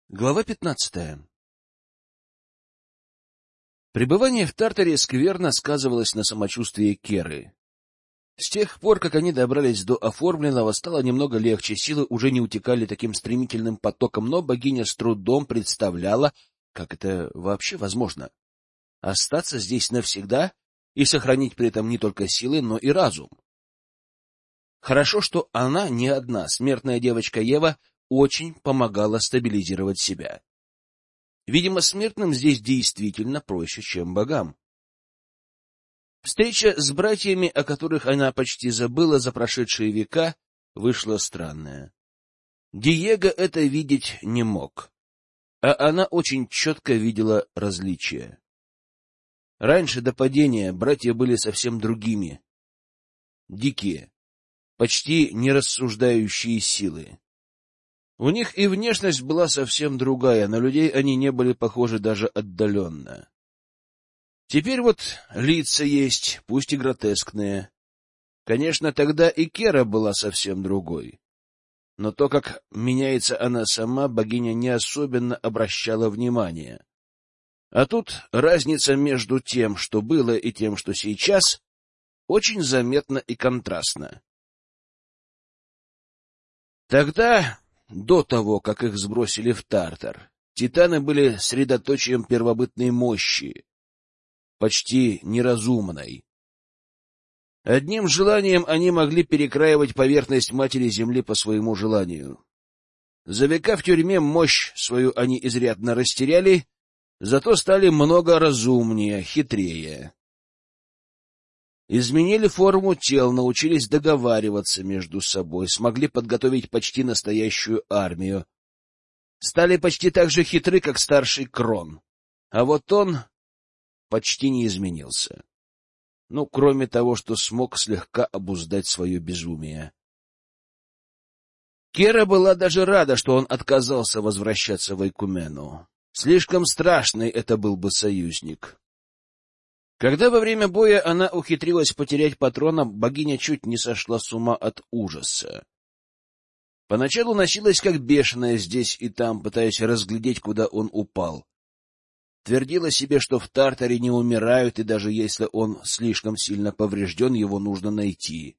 Глава 15. Пребывание в Тартаре скверно сказывалось на самочувствии Керы. С тех пор, как они добрались до оформленного, стало немного легче, силы уже не утекали таким стремительным потоком, но богиня с трудом представляла, как это вообще возможно — остаться здесь навсегда и сохранить при этом не только силы, но и разум. Хорошо, что она не одна, смертная девочка Ева очень помогала стабилизировать себя. Видимо, смертным здесь действительно проще, чем богам. Встреча с братьями, о которых она почти забыла за прошедшие века, вышла странная. Диего это видеть не мог, а она очень четко видела различия. Раньше, до падения, братья были совсем другими. Дикие, почти нерассуждающие силы. У них и внешность была совсем другая, на людей они не были похожи даже отдаленно. Теперь вот лица есть, пусть и гротескные. Конечно, тогда и Кера была совсем другой. Но то, как меняется она сама, богиня не особенно обращала внимания. А тут разница между тем, что было, и тем, что сейчас, очень заметна и контрастна. Тогда, до того, как их сбросили в Тартар, титаны были средоточием первобытной мощи, почти неразумной. Одним желанием они могли перекраивать поверхность матери Земли по своему желанию. За века в тюрьме мощь свою они изрядно растеряли, зато стали много разумнее, хитрее. Изменили форму тел, научились договариваться между собой, смогли подготовить почти настоящую армию. Стали почти так же хитры, как старший Крон. А вот он почти не изменился. Ну, кроме того, что смог слегка обуздать свое безумие. Кера была даже рада, что он отказался возвращаться в Айкумену. Слишком страшный это был бы союзник. Когда во время боя она ухитрилась потерять патрона, богиня чуть не сошла с ума от ужаса. Поначалу носилась как бешеная здесь и там, пытаясь разглядеть, куда он упал. Твердила себе, что в Тартаре не умирают, и даже если он слишком сильно поврежден, его нужно найти.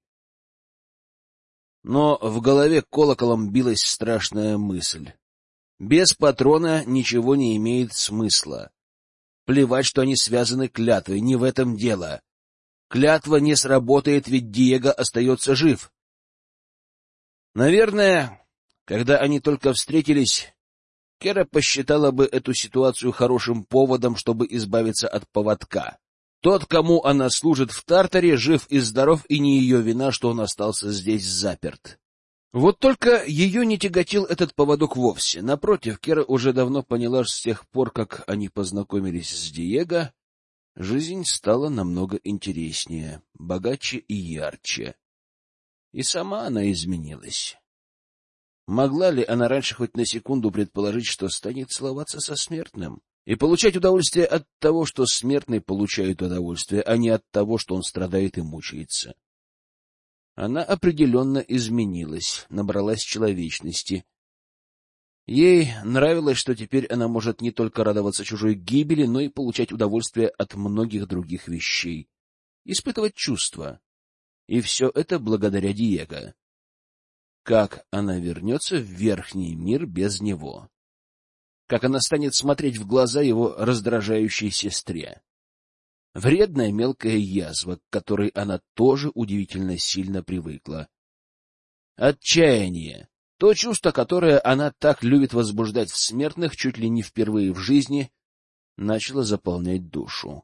Но в голове колоколом билась страшная мысль. Без патрона ничего не имеет смысла. Плевать, что они связаны клятвой, не в этом дело. Клятва не сработает, ведь Диего остается жив. Наверное, когда они только встретились, Кера посчитала бы эту ситуацию хорошим поводом, чтобы избавиться от поводка. Тот, кому она служит в Тартаре, жив и здоров, и не ее вина, что он остался здесь заперт. Вот только ее не тяготил этот поводок вовсе. Напротив, Кера уже давно поняла, что с тех пор, как они познакомились с Диего, жизнь стала намного интереснее, богаче и ярче. И сама она изменилась. Могла ли она раньше хоть на секунду предположить, что станет целоваться со смертным и получать удовольствие от того, что смертный получает удовольствие, а не от того, что он страдает и мучается? Она определенно изменилась, набралась человечности. Ей нравилось, что теперь она может не только радоваться чужой гибели, но и получать удовольствие от многих других вещей, испытывать чувства. И все это благодаря Диего. Как она вернется в верхний мир без него? Как она станет смотреть в глаза его раздражающей сестре? Вредная мелкая язва, к которой она тоже удивительно сильно привыкла. Отчаяние. То чувство, которое она так любит возбуждать в смертных чуть ли не впервые в жизни, начало заполнять душу.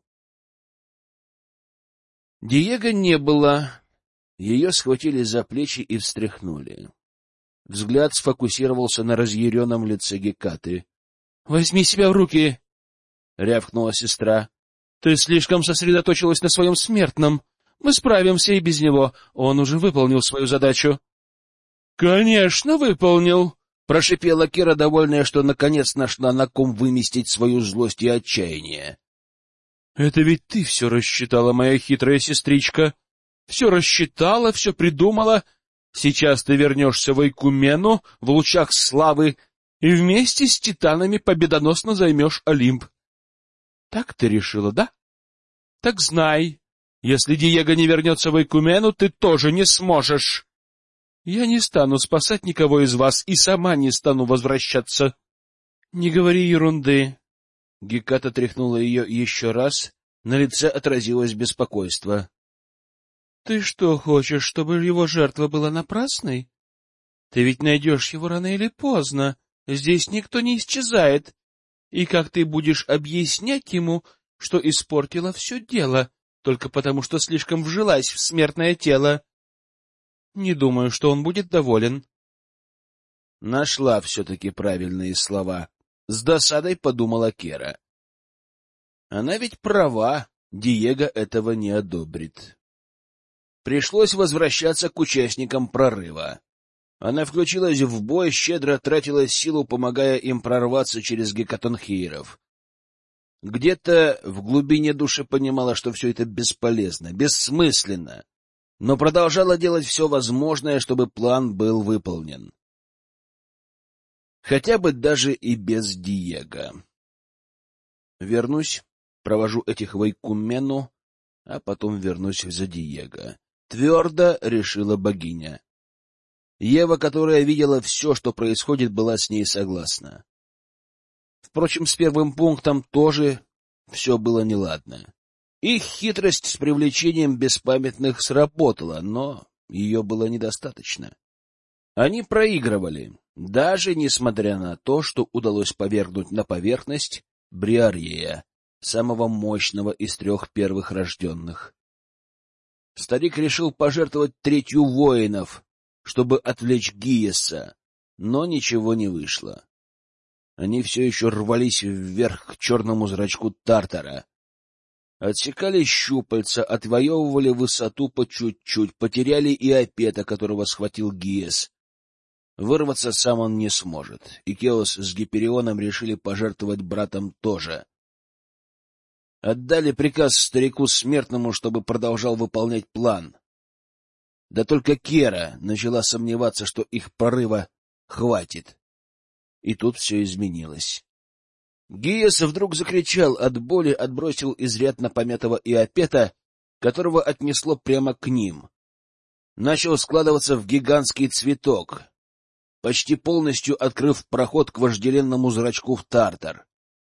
Диего не было. Ее схватили за плечи и встряхнули. Взгляд сфокусировался на разъяренном лице Гекаты. — Возьми себя в руки! — рявкнула сестра. — Ты слишком сосредоточилась на своем смертном. Мы справимся и без него. Он уже выполнил свою задачу. — Конечно, выполнил! — прошипела Кера, довольная, что наконец нашла на ком выместить свою злость и отчаяние. — Это ведь ты все рассчитала, моя хитрая сестричка. Все рассчитала, все придумала. Сейчас ты вернешься в Айкумену в лучах славы и вместе с титанами победоносно займешь Олимп. Так ты решила, да? Так знай, если Диего не вернется в Ойкумену, ты тоже не сможешь. Я не стану спасать никого из вас и сама не стану возвращаться. Не говори ерунды. Геката тряхнула ее еще раз, на лице отразилось беспокойство. Ты что, хочешь, чтобы его жертва была напрасной? Ты ведь найдешь его рано или поздно. Здесь никто не исчезает. И как ты будешь объяснять ему, что испортила все дело, только потому что слишком вжилась в смертное тело? Не думаю, что он будет доволен. Нашла все-таки правильные слова. С досадой подумала Кера. Она ведь права, Диего этого не одобрит. Пришлось возвращаться к участникам прорыва. Она включилась в бой, щедро тратила силу, помогая им прорваться через гекатонхейров. Где-то в глубине души понимала, что все это бесполезно, бессмысленно, но продолжала делать все возможное, чтобы план был выполнен. Хотя бы даже и без Диего. Вернусь, провожу этих в Ойкумену, а потом вернусь за Диего. Твердо решила богиня. Ева, которая видела все, что происходит, была с ней согласна. Впрочем, с первым пунктом тоже все было неладно. Их хитрость с привлечением беспамятных сработала, но ее было недостаточно. Они проигрывали, даже несмотря на то, что удалось повергнуть на поверхность Бриарьея, самого мощного из 3 первых рожденных. Старик решил пожертвовать 3-ю воинов, чтобы отвлечь Гиеса, но ничего не вышло. Они все еще рвались вверх к черному зрачку Тартара. Отсекали щупальца, отвоевывали высоту по чуть-чуть, потеряли и Апета, которого схватил Гиес. Вырваться сам он не сможет, и Кеос с Гиперионом решили пожертвовать братом тоже. Отдали приказ старику смертному, чтобы продолжал выполнять план. Да только Кера начала сомневаться, что их прорыва хватит. И тут все изменилось. Гиес вдруг закричал от боли, отбросил изрядно помятого Иопета, которого отнесло прямо к ним. Начал складываться в гигантский цветок, почти полностью открыв проход к вожделенному зрачку в Тартар.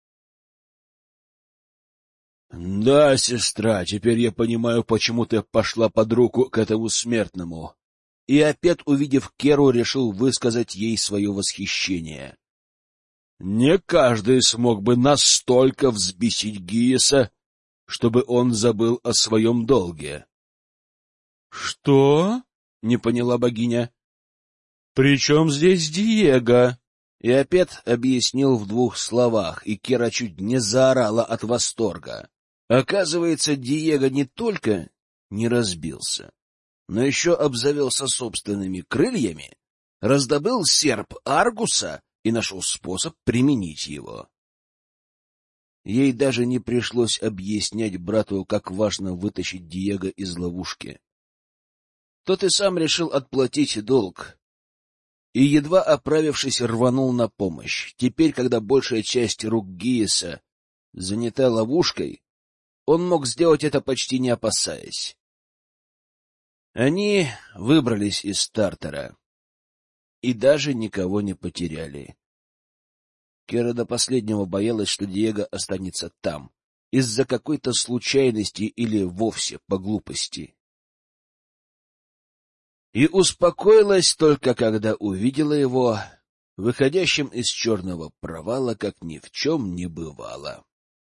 — Да, сестра, теперь я понимаю, почему ты пошла под руку к этому смертному. И опять, увидев Керу, решил высказать ей свое восхищение. Не каждый смог бы настолько взбесить Гиеса, чтобы он забыл о своем долге. — Что? — не поняла богиня. — При чем здесь Диего? И опять объяснил в 2 словах, и Кера чуть не заорала от восторга. Оказывается, Диего не только не разбился, но еще обзавелся собственными крыльями, раздобыл серп Аргуса и нашел способ применить его. Ей даже не пришлось объяснять брату, как важно вытащить Диего из ловушки. Тот и сам решил отплатить долг, и, едва оправившись, рванул на помощь. Теперь, когда большая часть рук Гиеса занята ловушкой, он мог сделать это почти не опасаясь. Они выбрались из Тартара и даже никого не потеряли. Кера до последнего боялась, что Диего останется там, из-за какой-то случайности или вовсе по глупости. И успокоилась только, когда увидела его, выходящим из черного провала, как ни в чем не бывало.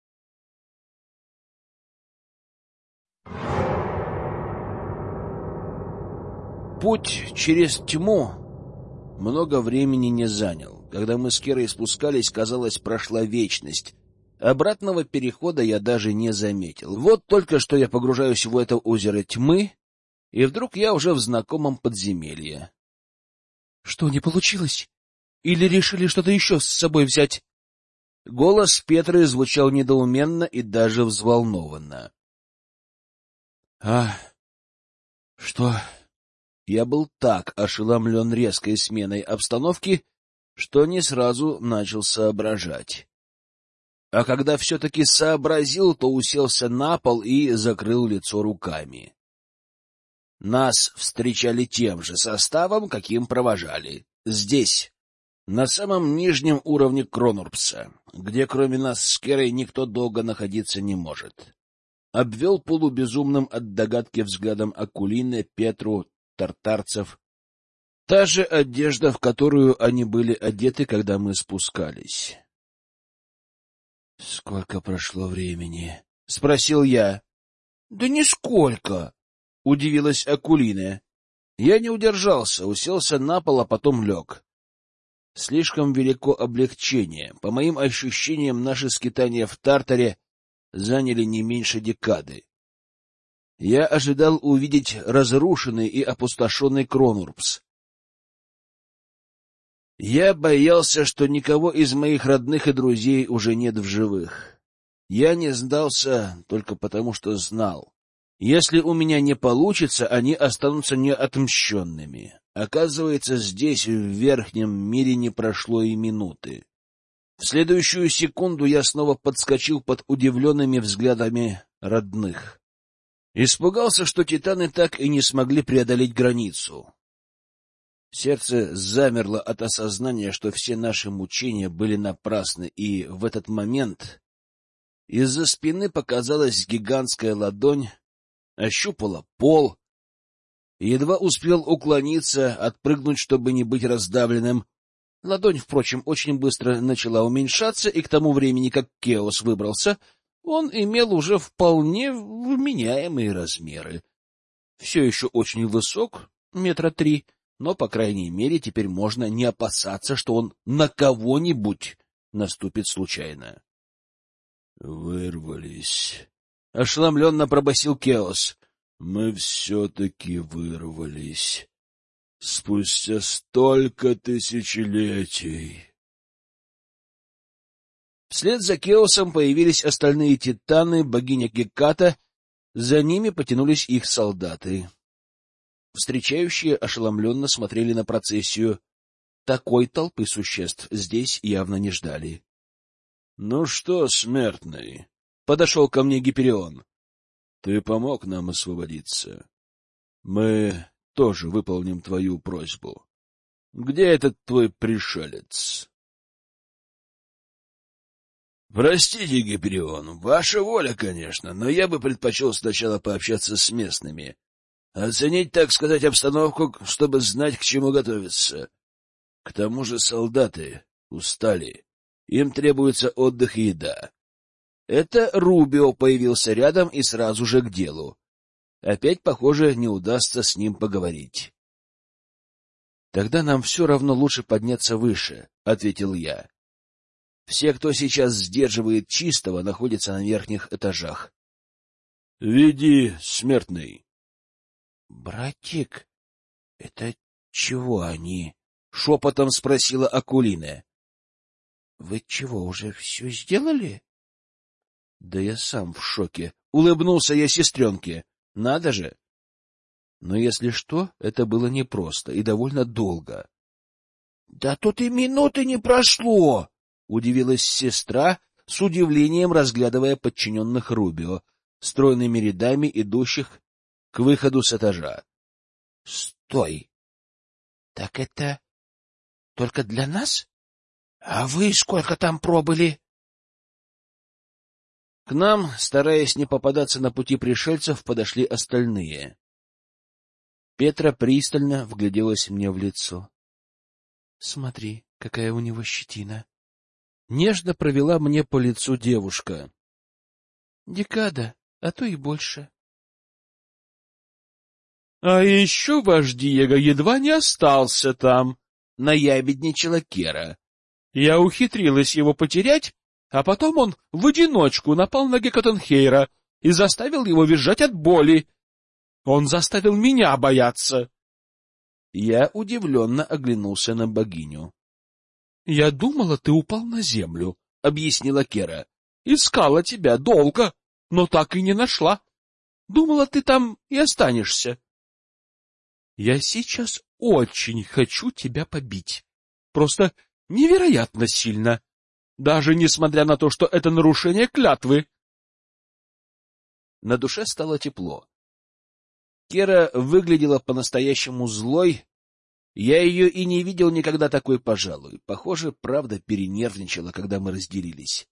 Путь через тьму много времени не занял. Когда мы с Керой спускались, казалось, прошла вечность. Обратного перехода я даже не заметил. Вот только что я погружаюсь в это озеро тьмы, и вдруг я уже в знакомом подземелье. — Что, не получилось? Или решили что-то еще с собой взять? Голос Петры звучал недоуменно и даже взволнованно. — Что? Я был так ошеломлен резкой сменой обстановки, что не сразу начал соображать. А когда все-таки сообразил, то уселся на пол и закрыл лицо руками. Нас встречали тем же составом, каким провожали. Здесь, на самом нижнем уровне Кронурпса, где кроме нас с Керой никто долго находиться не может. Обвел полубезумным от догадки взглядом Акулины, Петру, тартарцев. Та же одежда, в которую они были одеты, когда мы спускались. — Сколько прошло времени? — спросил я. — Да нисколько, — удивилась Акулина. Я не удержался, уселся на пол, а потом лег. Слишком велико облегчение. По моим ощущениям, наши скитания в Тартаре заняли не меньше декады. Я ожидал увидеть разрушенный и опустошенный Кронурпс. Я боялся, что никого из моих родных и друзей уже нет в живых. Я не сдался только потому, что знал. Если у меня не получится, они останутся неотмщенными. Оказывается, здесь, в верхнем мире, не прошло и минуты. В следующую секунду я снова подскочил под удивленными взглядами родных. Испугался, что титаны так и не смогли преодолеть границу. Сердце замерло от осознания, что все наши мучения были напрасны, и в этот момент из-за спины показалась гигантская ладонь, ощупала пол, едва успел уклониться, отпрыгнуть, чтобы не быть раздавленным. Ладонь, впрочем, очень быстро начала уменьшаться, и к тому времени, как Кеос выбрался, он имел уже вполне вменяемые размеры. Все еще очень высок, 3 метра, но, по крайней мере, теперь можно не опасаться, что он на кого-нибудь наступит случайно. — Вырвались, — ошеломленно пробасил Кеос. — Мы все-таки вырвались. Спустя столько тысячелетий. Вслед за Кеосом появились остальные титаны, богиня Геката, за ними потянулись их солдаты. Встречающие ошеломленно смотрели на процессию. Такой толпы существ здесь явно не ждали. — Ну что, смертный? — подошел ко мне Гиперион. — Ты помог нам освободиться. Мы тоже выполним твою просьбу. Где этот твой пришелец? — Простите, Гиперион, ваша воля, конечно, но я бы предпочел сначала пообщаться с местными. Оценить, так сказать, обстановку, чтобы знать, к чему готовиться. К тому же солдаты устали. Им требуется отдых и еда. Это Рубио появился рядом и сразу же к делу. Опять, похоже, не удастся с ним поговорить. — Тогда нам все равно лучше подняться выше, — ответил я. Все, кто сейчас сдерживает чистого, находятся на верхних этажах. — Веди, смертный. — Братик, это чего они? — шепотом спросила Акулина. — Вы чего, уже все сделали? — Да я сам в шоке. Улыбнулся я сестренке. Надо же! Но если что, это было непросто и довольно долго. — Да тут и минуты не прошло! — удивилась сестра, с удивлением разглядывая подчиненных Рубио, стройными рядами идущих к выходу с этажа. — Стой! Так это только для нас? А вы сколько там пробыли? К нам, стараясь не попадаться на пути пришельцев, подошли остальные. Петра пристально вгляделась мне в лицо. — Смотри, какая у него щетина! Нежно провела мне по лицу девушка. — Декада, а то и больше. — А еще ваш Диего едва не остался там, — наябедничала Кера. — Я ухитрилась его потерять, а потом он в одиночку напал на Гекатенхейра и заставил его визжать от боли. Он заставил меня бояться. Я удивленно оглянулся на богиню. — Я думала, ты упал на землю, — объяснила Кера. — Искала тебя долго, но так и не нашла. Думала, ты там и останешься. — Я сейчас очень хочу тебя побить. Просто невероятно сильно, даже несмотря на то, что это нарушение клятвы. На душе стало тепло. Кера выглядела по-настоящему злой. Я ее и не видел никогда такой, пожалуй. Похоже, правда перенервничала, когда мы разделились.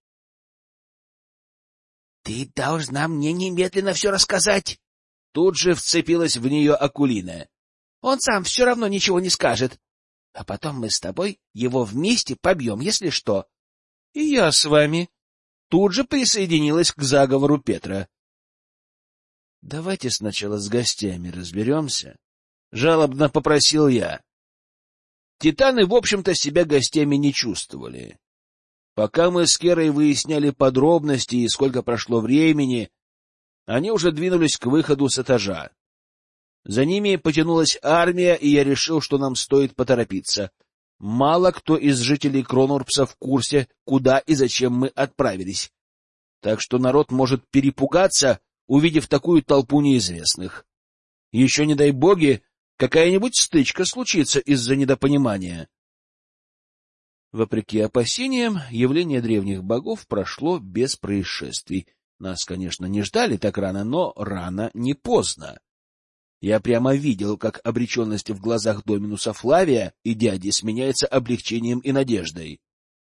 — Ты должна мне немедленно все рассказать! Тут же вцепилась в нее Акулина. — Он сам все равно ничего не скажет. А потом мы с тобой его вместе побьем, если что. — И я с вами. Тут же присоединилась к заговору Петра. — Давайте сначала с гостями разберемся, — жалобно попросил я. Титаны, в общем-то, себя гостями не чувствовали. Пока мы с Керой выясняли подробности и сколько прошло времени, они уже двинулись к выходу с этажа. За ними потянулась армия, и я решил, что нам стоит поторопиться. Мало кто из жителей Кронурпса в курсе, куда и зачем мы отправились. Так что народ может перепугаться, увидев такую толпу неизвестных. Еще, не дай боги, какая-нибудь стычка случится из-за недопонимания. Вопреки опасениям, явление древних богов прошло без происшествий. Нас, конечно, не ждали так рано, но рано не поздно. Я прямо видел, как обреченность в глазах Доминуса Флавия и дяди сменяется облегчением и надеждой.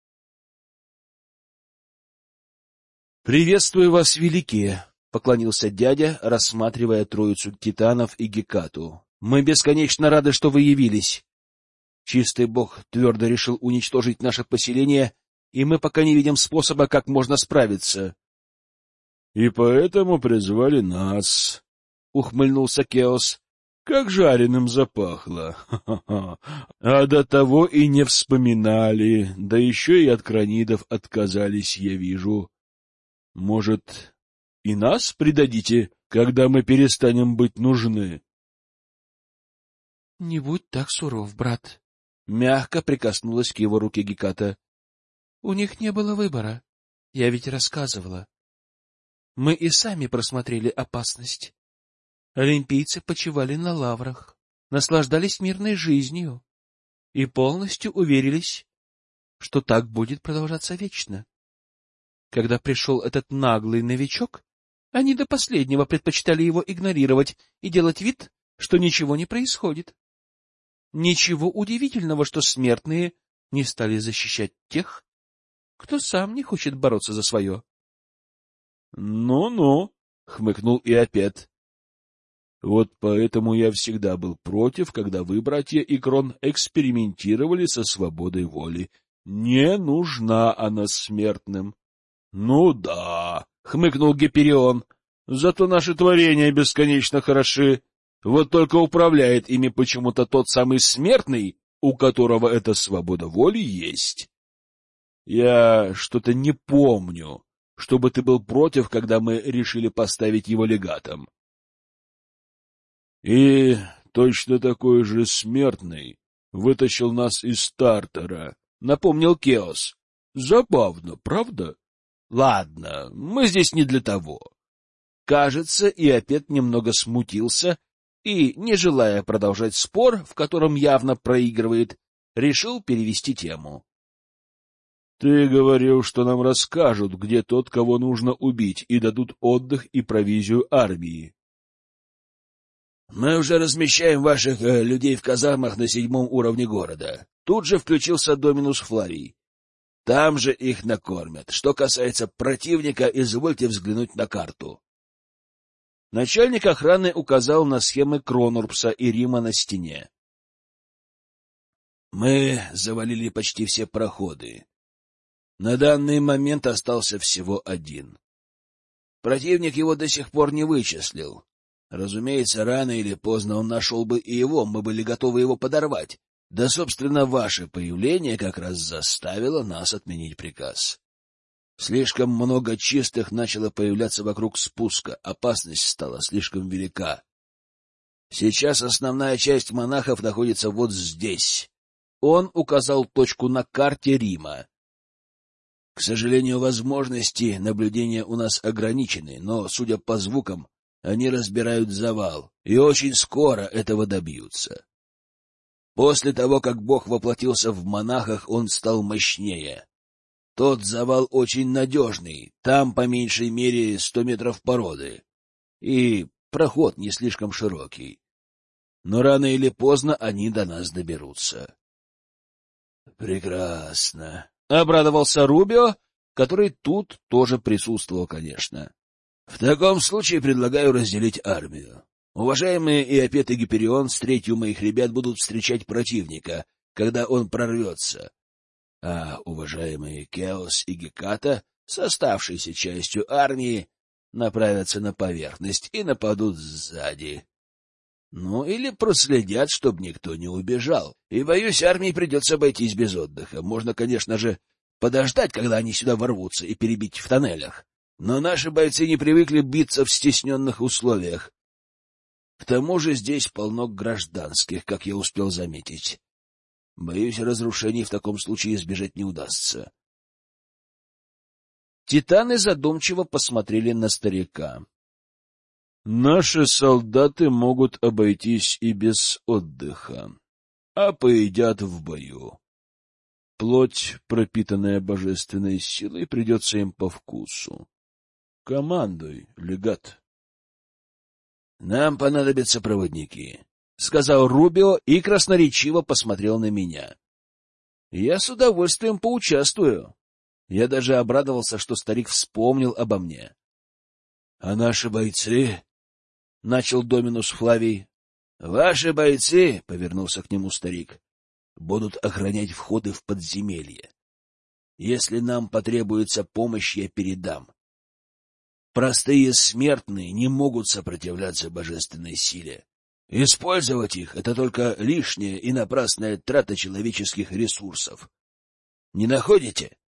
— Приветствую вас, великие! — поклонился дядя, рассматривая троицу титанов и Гекату. — Мы бесконечно рады, что вы явились. Чистый бог твердо решил уничтожить наше поселение, и мы пока не видим способа, как можно справиться. — И поэтому призвали нас, — ухмыльнулся Кеос. — Как жареным запахло. А до того и не вспоминали, да еще и от кранидов отказались, я вижу. Может, и нас предадите, когда мы перестанем быть нужны? — Не будь так суров, брат. Мягко прикоснулась к его руке Геката. — У них не было выбора. Я ведь рассказывала. Мы и сами просмотрели опасность. Олимпийцы почивали на лаврах, наслаждались мирной жизнью и полностью уверились, что так будет продолжаться вечно. Когда пришел этот наглый новичок, они до последнего предпочитали его игнорировать и делать вид, что ничего не происходит. Ничего удивительного, что смертные не стали защищать тех, кто сам не хочет бороться за свое. «Ну-ну», — хмыкнул Иопет. «Вот поэтому я всегда был против, когда вы, братья Икрон, экспериментировали со свободой воли. Не нужна она смертным». «Ну да», — хмыкнул Гиперион, — «зато наши творения бесконечно хороши. Вот только управляет ими почему-то тот самый смертный, у которого эта свобода воли есть. Я что-то не помню, чтобы ты был против, когда мы решили поставить его легатом». «И точно такой же смертный вытащил нас из Тартара», — напомнил Кеос. «Забавно, правда? Ладно, мы здесь не для того». Кажется, Иопет немного смутился и, не желая продолжать спор, в котором явно проигрывает, решил перевести тему. — Ты говорил, что нам расскажут, где тот, кого нужно убить, и дадут отдых и провизию армии. — Мы уже размещаем ваших людей в казармах на 7-м уровне города. Тут же включился Доминус Флавий. Там же их накормят. Что касается противника, извольте взглянуть на карту. Начальник охраны указал на схемы Кронурпса и Рима на стене. Мы завалили почти все проходы. На данный момент остался всего один. Противник его до сих пор не вычислил. Разумеется, рано или поздно он нашел бы и его, мы были готовы его подорвать. Да, собственно, ваше появление как раз заставило нас отменить приказ. Слишком много чистых начало появляться вокруг спуска, опасность стала слишком велика. Сейчас основная часть монахов находится вот здесь. Он указал точку на карте Рима. К сожалению, возможности наблюдения у нас ограничены, но, судя по звукам, они разбирают завал, и очень скоро этого добьются. После того, как Бог воплотился в монахах, он стал мощнее. Тот завал очень надежный, там по меньшей мере 100 метров породы, и проход не слишком широкий. Но рано или поздно они до нас доберутся. — Прекрасно, — обрадовался Рубио, который тут тоже присутствовал, конечно. — В таком случае предлагаю разделить армию. Уважаемые Иопет и Гиперион с третью моих ребят будут встречать противника, когда он прорвется, а уважаемые Кеос и Геката с оставшейся частью армии направятся на поверхность и нападут сзади. Ну, или проследят, чтобы никто не убежал. И, боюсь, армии придется обойтись без отдыха. Можно, конечно же, подождать, когда они сюда ворвутся, и перебить в тоннелях. Но наши бойцы не привыкли биться в стесненных условиях. К тому же здесь полно гражданских, как я успел заметить. Боюсь, разрушений в таком случае избежать не удастся. Титаны задумчиво посмотрели на старика. Наши солдаты могут обойтись и без отдыха, а поедят в бою. Плоть, пропитанная божественной силой, придется им по вкусу. Командуй, легат. — Нам понадобятся проводники, — сказал Рубио и красноречиво посмотрел на меня. Я с удовольствием поучаствую. Я даже обрадовался, что старик вспомнил обо мне. — А наши бойцы? — начал Доминус Флавий. — Ваши бойцы, — повернулся к нему старик, — будут охранять входы в подземелье. Если нам потребуется помощь, я передам. Простые смертные не могут сопротивляться божественной силе. Использовать их — это только лишняя и напрасная трата человеческих ресурсов. Не находите?